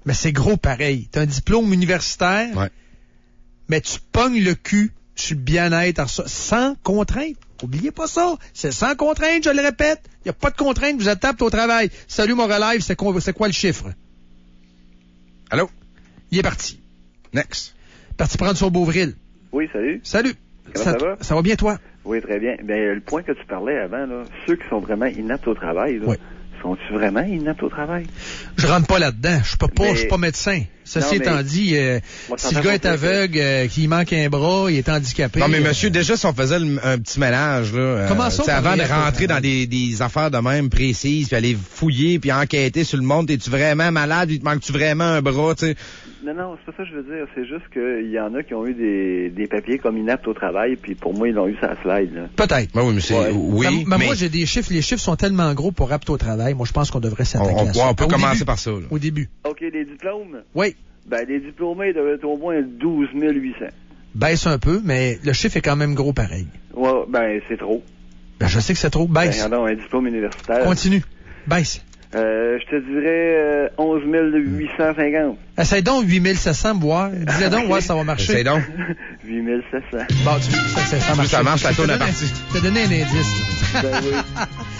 Mais c'est gros pareil. T'as un diplôme universitaire, mais tu pognes le cul sur le bien-être sans contrainte. Oubliez pas ça. C'est sans contrainte, je le répète. Il n'y a pas de contrainte, vous êtes apte au travail. Salut mon relive, c'est quoi le chiffre? Allô? Il est parti. Next. Parti prendre son Beauvril. Oui, salut. Salut. Comment ça va? Ça va bien, toi? Oui, très bien. Ben, le point que tu parlais avant, là, ceux qui sont vraiment inaptes au travail, là, sont-ils vraiment inaptes au travail? Je rentre pas là-dedans. Je suis pas médecin. Ceci étant dit, si le gars est aveugle, qu'il manque un bras, il est handicapé. Non, mais monsieur, déjà, si on faisait un petit ménage, là. Comment ça? Avant de rentrer dans des affaires de même précises, puis aller fouiller, puis enquêter sur le monde, es-tu vraiment malade, il te manque-tu vraiment un bras, tu sais? Non, c'est pas ça que je veux dire. C'est juste qu'il y en a qui ont eu des papiers comme inaptes au travail, puis pour moi, ils l'ont eu sur la slide, là. Peut-être. Ben oui, mais c'est, oui. Mais moi, j'ai des chiffres. Les chiffres sont tellement gros pour apte au travail. Moi, je pense qu'on devrait s'attaquer à ça. On peut commencer par ça, là. Au début. OK, les diplômes? Oui. Ben, les diplômés doivent être au moins 12 800. Baisse un peu, mais le chiffre est quand même gros pareil. Ouais, ben, c'est trop. Ben, je sais que c'est trop. Baisse. Ben, un diplôme universitaire. Continue. Baisse. Je te dirais 11 850. Essaye donc 8 700, boire. Dis-le donc, ouais, ça va marcher. Essaye donc. 8 700. Bon, ça marche. Ça marche, la tourne à partie. Je t'ai donné un indice. Ben oui.